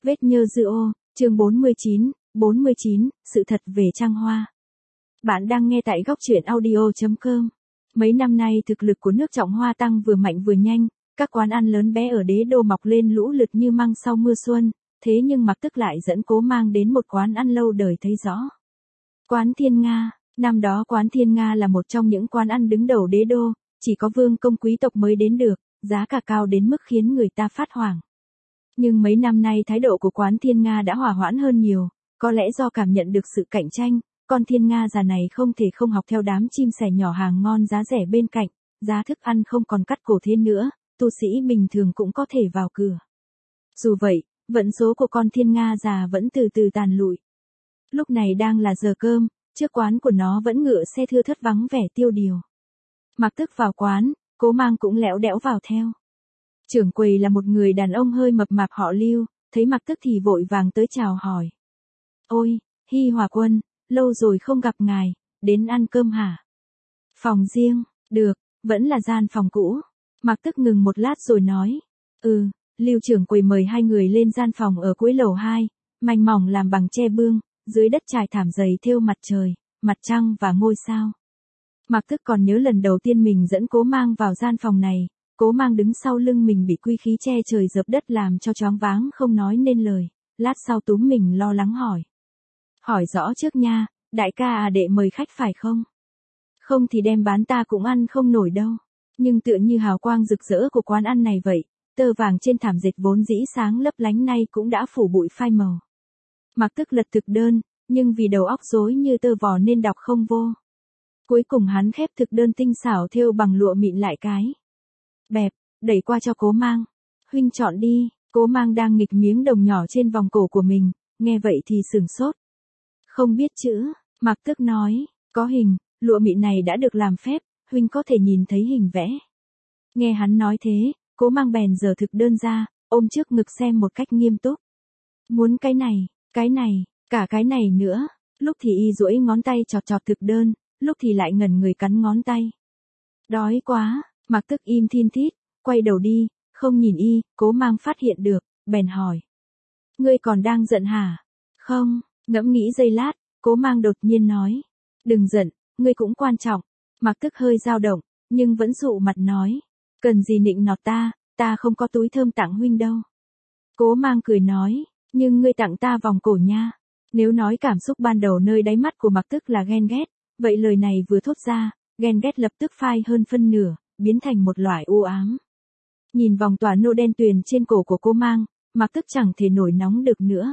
Vết nhơ dư ô, chương 49, sự thật về Trăng Hoa. Bạn đang nghe tại góc truyện audio.com. Mấy năm nay thực lực của nước Trọng Hoa tăng vừa mạnh vừa nhanh, các quán ăn lớn bé ở đế đô mọc lên lũ lượt như măng sau mưa xuân, thế nhưng Mạc Tức lại dẫn Cố Mang đến một quán ăn lâu đời thấy rõ. Quán Thiên Nga, năm đó quán Thiên Nga là một trong những quán ăn đứng đầu đế đô, chỉ có vương công quý tộc mới đến được, giá cả cao đến mức khiến người ta phát hoảng. Nhưng mấy năm nay thái độ của quán Thiên Nga đã hòa hoãn hơn nhiều, có lẽ do cảm nhận được sự cạnh tranh, con Thiên Nga già này không thể không học theo đám chim sẻ nhỏ hàng ngon giá rẻ bên cạnh, giá thức ăn không còn cắt cổ thế nữa, tu sĩ bình thường cũng có thể vào cửa. Dù vậy, vận số của con Thiên Nga già vẫn từ từ tàn lụi. Lúc này đang là giờ cơm, trước quán của nó vẫn ngựa xe thưa thớt vắng vẻ tiêu điều. Mạc Tức vào quán, Cố Mang cũng lẽo đẽo vào theo. Trưởng quầy là một người đàn ông hơi mập mạp họ Lưu, thấy Mạc Tức thì vội vàng tới chào hỏi. Ôi, Hi Hòa Quân, lâu rồi không gặp ngài, đến ăn cơm hả? Phòng riêng, được, vẫn là gian phòng cũ. Mạc Tức ngừng một lát rồi nói. Lưu trưởng quầy mời hai người lên gian phòng ở cuối lầu 2, manh mỏng làm bằng tre bương, dưới đất trải thảm dày thêu mặt trời, mặt trăng và ngôi sao. Mạc Tức còn nhớ lần đầu tiên mình dẫn Cố Mang vào gian phòng này, Cố Mang đứng sau lưng mình bị quy khí che trời dập đất làm cho choáng váng không nói nên lời, lát sau túm mình lo lắng hỏi. Hỏi rõ trước nha, đại ca à, đệ mời khách phải không? Không thì đem bán ta cũng ăn không nổi đâu. Nhưng tựa như hào quang rực rỡ của quán ăn này vậy, tơ vàng trên thảm dệt vốn dĩ sáng lấp lánh nay cũng đã phủ bụi phai màu. Mạc Tức lật thực đơn, nhưng vì đầu óc rối như tơ vò nên đọc không vô. Cuối cùng hắn khép thực đơn tinh xảo thêu bằng lụa mịn lại cái. Bẹp, đẩy qua cho Cố Mang. Huynh chọn đi. Cố Mang đang nghịch miếng đồng nhỏ trên vòng cổ của mình, nghe vậy thì sửng sốt. Không biết chữ, Mạc Tức nói, có hình, lụa mịn này đã được làm phép, huynh có thể nhìn thấy hình vẽ. Nghe hắn nói thế, Cố Mang bèn giở thực đơn ra, ôm trước ngực xem một cách nghiêm túc. Muốn cái này, cả cái này nữa. Lúc thì y duỗi ngón tay chọt chọt thực đơn, lúc thì lại ngẩn người cắn ngón tay. Đói quá, Mạc Tức im thin thít, quay đầu đi, không nhìn y, Cố Mang phát hiện được, bèn hỏi. Ngươi còn đang giận hả? Không, ngẫm nghĩ giây lát, Cố Mang đột nhiên nói. Đừng giận, ngươi cũng quan trọng. Mạc Tức hơi dao động, nhưng vẫn dụ mặt nói. Cần gì nịnh nọt ta không có túi thơm tặng huynh đâu. Cố Mang cười nói, nhưng ngươi tặng ta vòng cổ nha. Nếu nói cảm xúc ban đầu nơi đáy mắt của Mạc Tức là ghen ghét, vậy lời này vừa thốt ra, ghen ghét lập tức phai hơn phân nửa, biến thành một loại u ám. Nhìn vòng tỏa nô đen tuyền trên cổ của Cố Mang, Mạc Tức chẳng thể nổi nóng được nữa.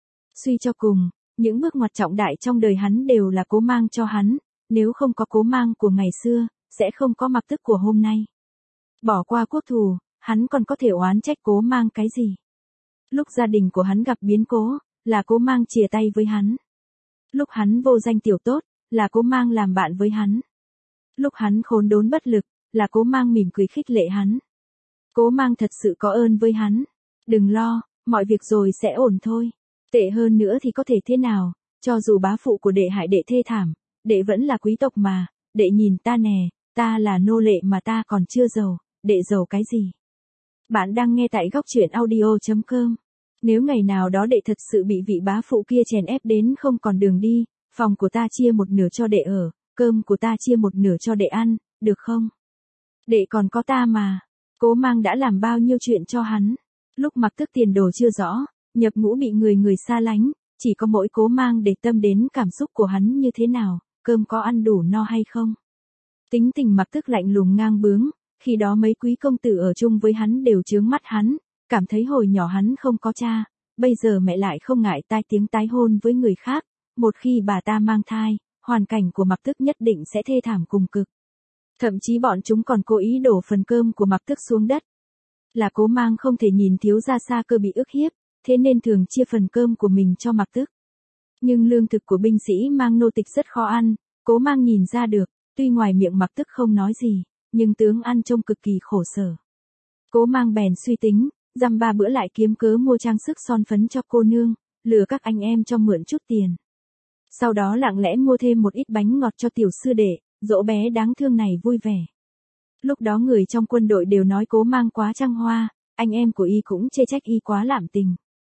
Suy cho cùng, những bước ngoặt trọng đại trong đời hắn đều là Cố Mang cho hắn, nếu không có Cố Mang của ngày xưa, sẽ không có Mạc Tức của hôm nay. Bỏ qua quốc thù, hắn còn có thể oán trách Cố Mang cái gì? Lúc gia đình của hắn gặp biến cố, là Cố Mang chìa tay với hắn. Lúc hắn vô danh tiểu tốt, là Cố Mang làm bạn với hắn. Lúc hắn khốn đốn bất lực, là Cố Mang mỉm cười khích lệ hắn. Cố Mang thật sự có ơn với hắn. Đừng lo, mọi việc rồi sẽ ổn thôi. Tệ hơn nữa thì có thể thế nào, cho dù bá phụ của đệ hại đệ thê thảm, đệ vẫn là quý tộc mà, đệ nhìn ta nè, ta là nô lệ mà ta còn chưa giàu, đệ giàu cái gì? Bạn đang nghe tại góc truyện audio.com. Nếu ngày nào đó đệ thật sự bị vị bá phụ kia chèn ép đến không còn đường đi, phòng của ta chia một nửa cho đệ ở, cơm của ta chia một nửa cho đệ ăn, được không? Đệ còn có ta mà. Cố Mang đã làm bao nhiêu chuyện cho hắn. Lúc Mạc Tức tiền đồ chưa rõ, nhập ngũ bị người xa lánh, chỉ có mỗi Cố Mang để tâm đến cảm xúc của hắn như thế nào, cơm có ăn đủ no hay không. Tính tình Mạc Tức lạnh lùng ngang bướng, khi đó mấy quý công tử ở chung với hắn đều chướng mắt hắn, cảm thấy hồi nhỏ hắn không có cha, bây giờ mẹ lại không ngại tai tiếng tái hôn với người khác, một khi bà ta mang thai, hoàn cảnh của Mạc Tức nhất định sẽ thê thảm cùng cực. Thậm chí bọn chúng còn cố ý đổ phần cơm của Mạc Tức xuống đất. Là Cố Mang không thể nhìn thiếu gia Sa Cơ bị ức hiếp, thế nên thường chia phần cơm của mình cho Mạc Tức. Nhưng lương thực của binh sĩ mang nô tịch rất khó ăn, Cố Mang nhìn ra được, tuy ngoài miệng Mạc Tức không nói gì, nhưng tướng ăn trông cực kỳ khổ sở. Cố Mang bèn suy tính, dăm ba bữa lại kiếm cớ mua trang sức son phấn cho cô nương, lừa các anh em cho mượn chút tiền. Sau đó lặng lẽ mua thêm một ít bánh ngọt cho tiểu sư đệ, dỗ bé đáng thương này vui vẻ. Lúc đó người trong quân đội đều nói Cố Mang quá trăng hoa, anh em của y cũng chê trách y quá lạm tình.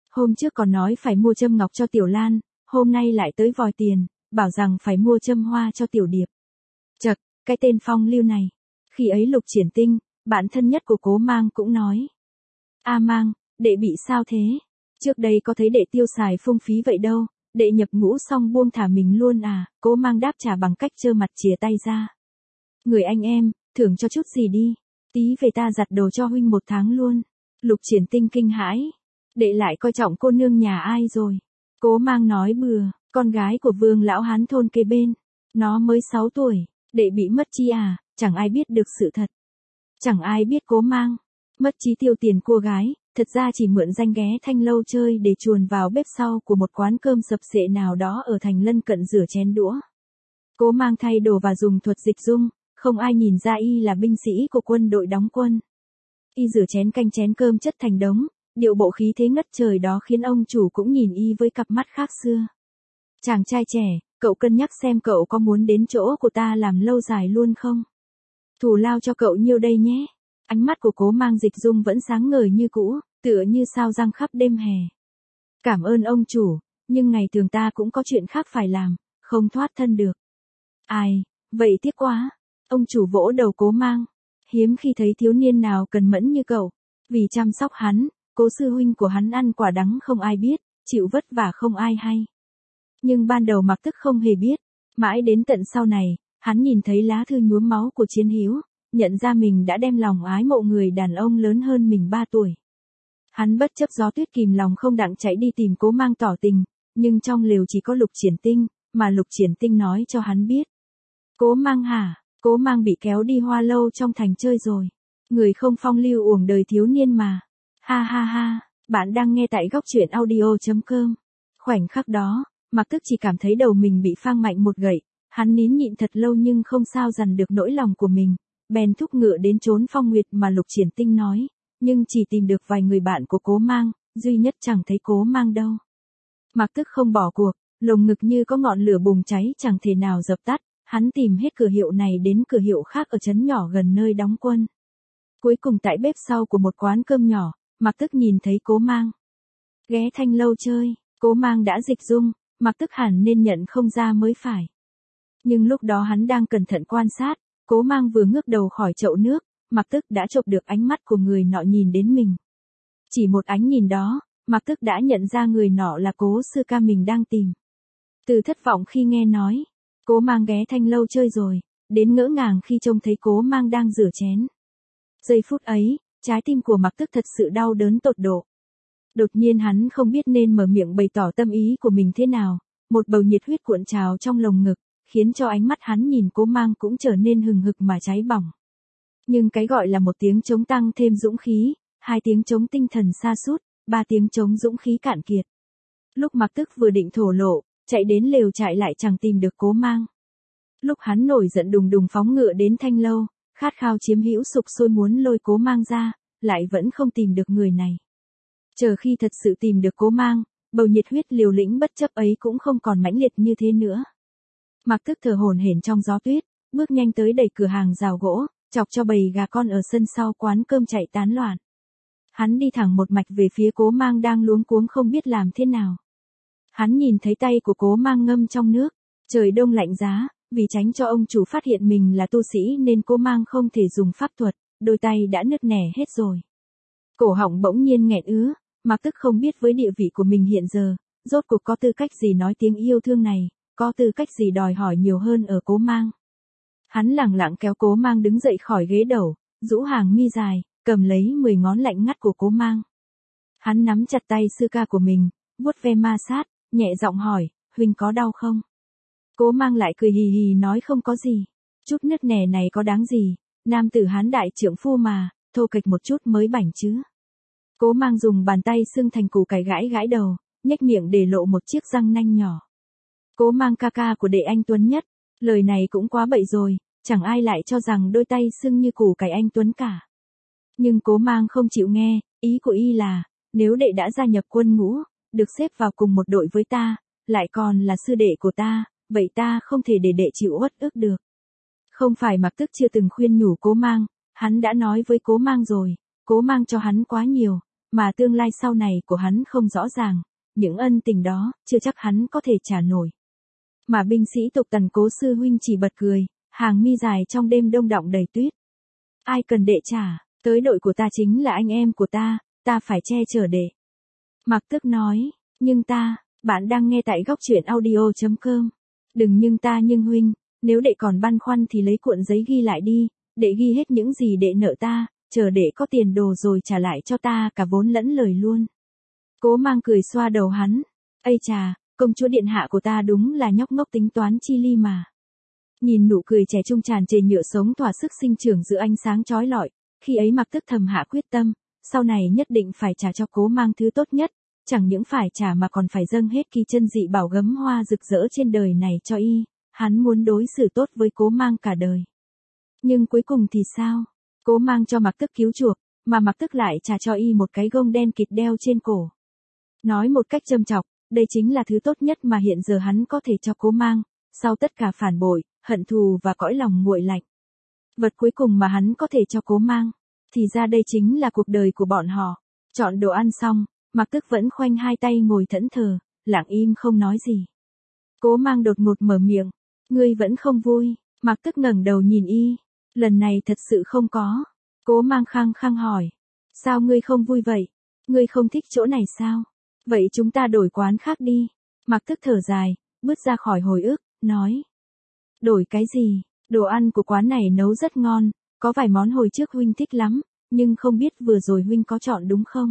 Hôm trước còn nói phải mua châm ngọc cho Tiểu Lan, hôm nay lại tới vòi tiền, bảo rằng phải mua châm hoa cho Tiểu Điệp. Chậc, cái tên phong lưu này. Khi ấy Lục Triển Tinh, bạn thân nhất của Cố Mang cũng nói. A Mang, đệ bị sao thế? Trước đây có thấy đệ tiêu xài phung phí vậy đâu, đệ nhập ngũ xong buông thả mình luôn à? Cố Mang đáp trả bằng cách trơ mặt chìa tay ra. Người anh em, thưởng cho chút gì đi, tí về ta giặt đồ cho huynh 1 tháng luôn. Lục Triển Tinh kinh hãi. Đệ lại coi trọng cô nương nhà ai rồi? Cố Mang nói bừa, con gái của Vương lão hán thôn kế bên. Nó mới 6 tuổi, đệ bị mất chi à? Chẳng ai biết được sự thật. Chẳng ai biết Cố Mang mất trí tiêu tiền cô gái, thật ra chỉ mượn danh ghé Thanh Lâu chơi để chuồn vào bếp sau của một quán cơm sập xệ nào đó ở thành lân cận rửa chén đũa. Cố Mang thay đồ và dùng thuật dịch dung, không ai nhìn ra y là binh sĩ của quân đội đóng quân. Y rửa chén canh chén cơm chất thành đống, điệu bộ khí thế ngất trời đó khiến ông chủ cũng nhìn y với cặp mắt khác xưa. Chàng trai trẻ, cậu cân nhắc xem cậu có muốn đến chỗ của ta làm lâu dài luôn không? Thù lao cho cậu nhiêu đây nhé. Ánh mắt của Cố Mang dịch dung vẫn sáng ngời như cũ, tựa như sao răng khắp đêm hè. Cảm ơn ông chủ, nhưng ngày thường ta cũng có chuyện khác phải làm, không thoát thân được. Ai, vậy tiếc quá. Ông chủ vỗ đầu Cố Mang. Hiếm khi thấy thiếu niên nào cần mẫn như cậu. Vì chăm sóc hắn, Cố sư huynh của hắn ăn quả đắng không ai biết, chịu vất vả không ai hay. Nhưng ban đầu Mặc Tức không hề biết. Mãi đến tận sau này, hắn nhìn thấy lá thư nhuốm máu của Chiến Hiếu, nhận ra mình đã đem lòng ái mộ người đàn ông lớn hơn mình 3 tuổi. Hắn bất chấp gió tuyết kìm lòng không đặng chạy đi tìm Cố Mang tỏ tình, nhưng trong lều chỉ có Lục Triển Tinh, mà Lục Triển Tinh nói cho hắn biết. Cố Mang hả? Cố Mang bị kéo đi Hoa Lâu trong thành chơi rồi. Người không phong lưu uổng đời thiếu niên mà. Ha ha ha, bạn đang nghe tại góc truyện audio.com. Khoảnh khắc đó, Mặc Tức chỉ cảm thấy đầu mình bị phang mạnh một gậy, hắn nín nhịn thật lâu nhưng không sao dằn được nỗi lòng của mình, bèn thúc ngựa đến chốn phong nguyệt mà Lục Triển Tinh nói, nhưng chỉ tìm được vài người bạn của Cố Mang, duy nhất chẳng thấy Cố Mang đâu. Mặc Tức không bỏ cuộc, lồng ngực như có ngọn lửa bùng cháy chẳng thể nào dập tắt, hắn tìm hết cửa hiệu này đến cửa hiệu khác ở trấn nhỏ gần nơi đóng quân. Cuối cùng tại bếp sau của một quán cơm nhỏ, Mặc Tức nhìn thấy Cố Mang. Ghé Thanh Lâu chơi, Cố Mang đã dịch dung, Mặc Tức hẳn nên nhận không ra mới phải. Nhưng lúc đó hắn đang cẩn thận quan sát, Cố Mang vừa ngước đầu khỏi chậu nước, Mặc Tức đã chộp được ánh mắt của người nọ nhìn đến mình. Chỉ một ánh nhìn đó, Mặc Tức đã nhận ra người nọ là Cố sư ca mình đang tìm. Từ thất vọng khi nghe nói, Cố Mang ghé Thanh Lâu chơi rồi, đến ngỡ ngàng khi trông thấy Cố Mang đang rửa chén. Giây phút ấy, trái tim của Mặc Tức thật sự đau đớn tột độ. Đột nhiên hắn không biết nên mở miệng bày tỏ tâm ý của mình thế nào, một bầu nhiệt huyết cuộn trào trong lồng ngực, khiến cho ánh mắt hắn nhìn Cố Mang cũng trở nên hừng hực mà cháy bỏng. Nhưng cái gọi là một tiếng trống tăng thêm dũng khí, 2 tiếng trống tinh thần sa sút, 3 tiếng trống dũng khí cạn kiệt. Lúc Mặc Tức vừa định thổ lộ, chạy đến lều trại lại chẳng tìm được Cố Mang. Lúc hắn nổi giận đùng đùng phóng ngựa đến Thanh Lâu, khát khao chiếm hữu sục sôi muốn lôi Cố Mang ra, lại vẫn không tìm được người này. Chờ khi thật sự tìm được Cố Mang, bầu nhiệt huyết liều lĩnh bất chấp ấy cũng không còn mãnh liệt như thế nữa. Mặc Tức thở hổn hển trong gió tuyết, bước nhanh tới đẩy cửa hàng rào gỗ, chọc cho bầy gà con ở sân sau quán cơm chạy tán loạn. Hắn đi thẳng một mạch về phía Cố Mang đang luống cuống không biết làm thế nào. Hắn nhìn thấy tay của Cố Mang ngâm trong nước, trời đông lạnh giá, vì tránh cho ông chủ phát hiện mình là tu sĩ nên Cố Mang không thể dùng pháp thuật, đôi tay đã nứt nẻ hết rồi. Cổ họng bỗng nhiên nghẹn ứ, Mặc Tức không biết với địa vị của mình hiện giờ, rốt cuộc có tư cách gì nói tiếng yêu thương này, có tư cách gì đòi hỏi nhiều hơn ở Cố Mang. Hắn lẳng lặng kéo Cố Mang đứng dậy khỏi ghế đầu, rũ hàng mi dài, cầm lấy 10 ngón lạnh ngắt của Cố Mang. Hắn nắm chặt tay sư ca của mình, vuốt ve ma sát, nhẹ giọng hỏi, huynh có đau không? Cố Mang lại cười hì hì nói không có gì. Chút nứt nẻ này có đáng gì, nam tử Hán đại trượng phu mà, thô kệch một chút mới bảnh chứ. Cố Mang dùng bàn tay xương thành củ cải gãi gãi đầu, nhếch miệng để lộ một chiếc răng nanh nhỏ. Cố Mang ca ca của đệ anh Tuấn nhất, lời này cũng quá bậy rồi, chẳng ai lại cho rằng đôi tay xương như củ cải anh Tuấn cả. Nhưng Cố Mang không chịu nghe, ý của y là, nếu đệ đã gia nhập quân ngũ, được xếp vào cùng một đội với ta, lại còn là sư đệ của ta, vậy ta không thể để đệ chịu uất ức được. Không phải Mặc Tức chưa từng khuyên nhủ Cố Mang, hắn đã nói với Cố Mang rồi, Cố Mang cho hắn quá nhiều, mà tương lai sau này của hắn không rõ ràng, những ân tình đó, chưa chắc hắn có thể trả nổi. Mà binh sĩ tục Tần Cố sư huynh chỉ bật cười, hàng mi dài trong đêm đông đọng đầy tuyết. Ai cần đệ trả, tới đội của ta chính là anh em của ta phải che chở đệ. Mạc Tước nói, nhưng ta, bạn đang nghe tại góc truyện audio.com. Đừng nhưng ta nhưng huynh, nếu đệ còn băn khoăn thì lấy cuộn giấy ghi lại đi, đệ ghi hết những gì đệ nợ ta, chờ đệ có tiền đồ rồi trả lại cho ta cả vốn lẫn lời luôn. Cố Mang cười xoa đầu hắn, ây chà, công chúa điện hạ của ta đúng là nhóc ngốc tính toán chi ly mà. Nhìn nụ cười trẻ trung tràn trề nhựa sống thỏa sức sinh trưởng giữa ánh sáng chói lọi, khi ấy Mạc Tước thầm hạ quyết tâm, sau này nhất định phải trả cho Cố Mang thứ tốt nhất, chẳng những phải trả mà còn phải dâng hết kỳ chân dị bảo gấm hoa rực rỡ trên đời này cho y, hắn muốn đối xử tốt với Cố Mang cả đời. Nhưng cuối cùng thì sao? Cố Mang cho Mạc Tước cứu chuộc, mà Mạc Tước lại trả cho y một cái gông đen kịt đeo trên cổ. Nói một cách châm chọc, đây chính là thứ tốt nhất mà hiện giờ hắn có thể cho Cố Mang, sau tất cả phản bội, hận thù và cõi lòng nguội lạnh. Vật cuối cùng mà hắn có thể cho Cố Mang, thì ra đây chính là cuộc đời của bọn họ. Chọn đồ ăn xong, Mạc Tước vẫn khoanh hai tay ngồi thẫn thờ, lặng im không nói gì. Cố Mang đột ngột mở miệng, ngươi vẫn không vui. Mạc Tước ngẩng đầu nhìn y, lần này thật sự không có. Cố Mang khăng khăng hỏi, sao ngươi không vui vậy? Ngươi không thích chỗ này sao? Vậy chúng ta đổi quán khác đi. Mạc Tước thở dài, bước ra khỏi hồi ức, nói. Đổi cái gì? Đồ ăn của quán này nấu rất ngon, có vài món hồi trước huynh thích lắm, nhưng không biết vừa rồi huynh có chọn đúng không?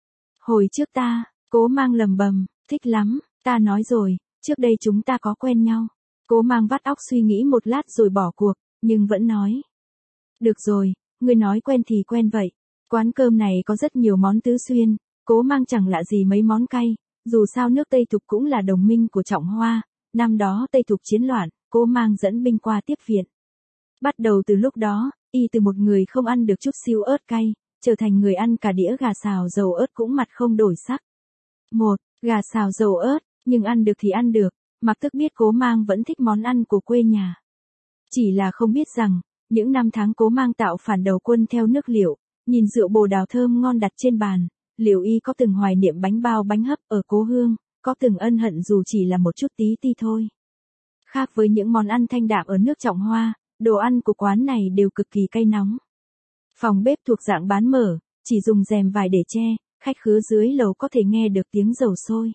Hồi trước ta, Cố Mang lầm bầm, thích lắm, ta nói rồi, trước đây chúng ta có quen nhau. Cố Mang vắt óc suy nghĩ một lát rồi bỏ cuộc, nhưng vẫn nói. Được rồi, ngươi nói quen thì quen vậy. Quán cơm này có rất nhiều món tứ xuyên, Cố Mang chẳng lạ gì mấy món cay, dù sao nước Tây Thục cũng là đồng minh của Trọng Hoa, năm đó Tây Thục chiến loạn, Cố Mang dẫn binh qua tiếp viện. Bắt đầu từ lúc đó, y từ một người không ăn được chút xíu ớt cay, trở thành người ăn cả đĩa gà xào dầu ớt cũng mặt không đổi sắc. Gà xào dầu ớt, nhưng ăn được thì ăn được, Mạc Tước biết Cố Mang vẫn thích món ăn của quê nhà. Chỉ là không biết rằng, những năm tháng Cố Mang tạo phản đầu quân theo nước Liệu, nhìn rượu bồ đào thơm ngon đặt trên bàn, liệu y có từng hoài niệm bánh bao bánh hấp ở cố hương, có từng ân hận dù chỉ là một chút tí ti thôi. Khác với những món ăn thanh đạm ở nước Trọng Hoa, đồ ăn của quán này đều cực kỳ cay nóng. Phòng bếp thuộc dạng bán mở, chỉ dùng rèm vải để che, khách khứa dưới lầu có thể nghe được tiếng dầu sôi.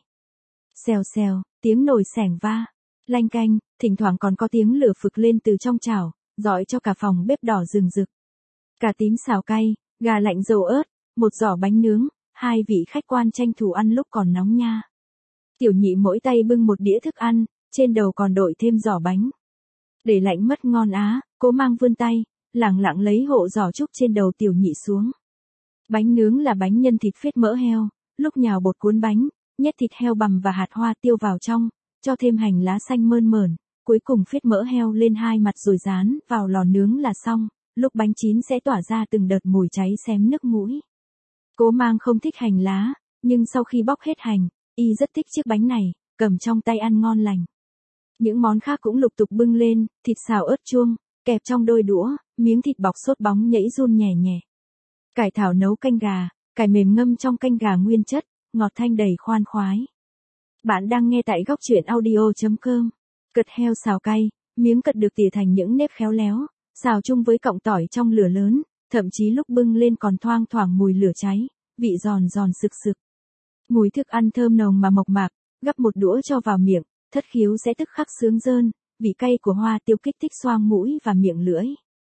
Xèo xèo, tiếng nồi xẻng va, lanh canh, thỉnh thoảng còn có tiếng lửa phực lên từ trong chảo, rọi cho cả phòng bếp đỏ rừng rực. Cà tím xào cay, gà lạnh dầu ớt, một giỏ bánh nướng, hai vị khách quan tranh thủ ăn lúc còn nóng nha. Tiểu Nhị mỗi tay bưng một đĩa thức ăn, trên đầu còn đội thêm giỏ bánh. Để lạnh mất ngon á, Cố Mang vươn tay, lẳng lặng lấy hộ giỏ trúc trên đầu Tiểu Nhị xuống. Bánh nướng là bánh nhân thịt phết mỡ heo, lúc nhào bột cuốn bánh, nhét thịt heo bằm và hạt hoa tiêu vào trong, cho thêm hành lá xanh mơn mởn, cuối cùng phết mỡ heo lên hai mặt rồi rán vào lò nướng là xong, lúc bánh chín sẽ tỏa ra từng đợt mùi cháy xém nức mũi. Cố Mang không thích hành lá, nhưng sau khi bóc hết hành, y rất thích chiếc bánh này, cầm trong tay ăn ngon lành. Những món khác cũng lục tục bưng lên, thịt xào ớt chuông, kẹp trong đôi đũa, miếng thịt bọc sốt bóng nhảy run nhè nhẹ. Cải thảo nấu canh gà, cải mềm ngâm trong canh gà nguyên chất, ngọt thanh đầy khoan khoái. Bạn đang nghe tại góc truyện audio.com. Cật heo xào cay, miếng cật được tỉa thành những nếp khéo léo, xào chung với cọng tỏi trong lửa lớn, thậm chí lúc bưng lên còn thoang thoảng mùi lửa cháy, vị giòn giòn sực sực. Mùi thức ăn thơm nồng mà mộc mạc, gắp một đũa cho vào miệng, thất khiếu sẽ tức khắc sướng rơn, vị cay của hoa tiêu kích thích xoang mũi và miệng lưỡi.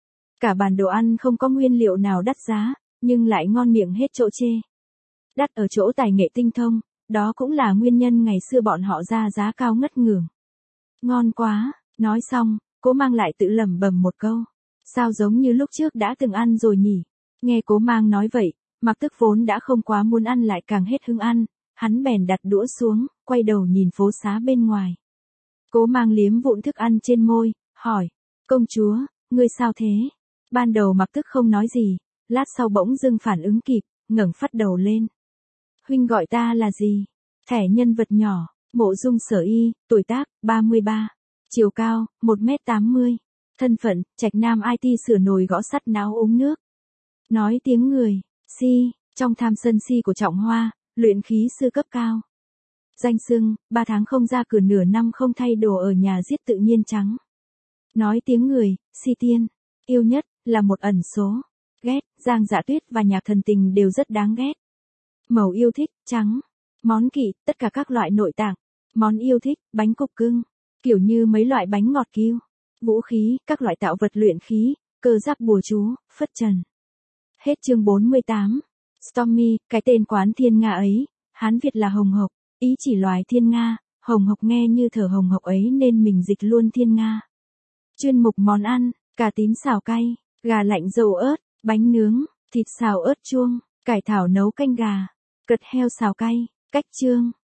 Cả bàn đồ ăn không có nguyên liệu nào đắt giá, nhưng lại ngon miệng hết chỗ chê. Đắt ở chỗ tài nghệ tinh thông, đó cũng là nguyên nhân ngày xưa bọn họ ra giá cao ngất ngưởng. Ngon quá, nói xong, Cố Mang lại tự lẩm bẩm một câu. Sao giống như lúc trước đã từng ăn rồi nhỉ? Nghe Cố Mang nói vậy, Mạc Tước vốn đã không quá muốn ăn lại càng hết hứng ăn, hắn bèn đặt đũa xuống, quay đầu nhìn phố xá bên ngoài. Cố Mang liếm vụn thức ăn trên môi, hỏi, công chúa, ngươi sao thế? Ban đầu Mạc Tước không nói gì, lát sau bỗng dưng phản ứng kịp, ngẩng phắt đầu lên. Huynh gọi ta là gì? Thẻ nhân vật nhỏ, Mộ Dung Sở Y, tuổi tác, 33, chiều cao, 1m80, thân phận, Trạch Nam IT sửa nồi gõ sắt náo uống nước. Nói tiếng người, si, Trong tham sân si của Trọng Hoa, luyện khí sư cấp cao. Danh xưng, 3 tháng không ra cửa nửa năm không thay đồ ở nhà giết tự nhiên trắng. Nói tiếng người, si tiên. Yêu nhất, là một ẩn số. Ghét, Giang Dạ Tuyết và Nhạc Thần Tình đều rất đáng ghét. Màu yêu thích, trắng. Món kỵ, tất cả các loại nội tạng. Món yêu thích, bánh cục cưng. Kiểu như mấy loại bánh ngọt kiêu. Vũ khí, các loại tạo vật luyện khí, cơ giáp bùa chú, phất trần. Hết chương 48. Stormy, cái tên quán thiên nga ấy, Hán Việt là hồng hộc, ý chỉ loài thiên nga, hồng hộc nghe như thở hồng hộc ấy nên mình dịch luôn thiên nga. Chuyên mục món ăn, cà tím xào cay, gà lạnh dầu ớt, bánh nướng, thịt xào ớt chuông, cải thảo nấu canh gà, cật heo xào cay. Cách chương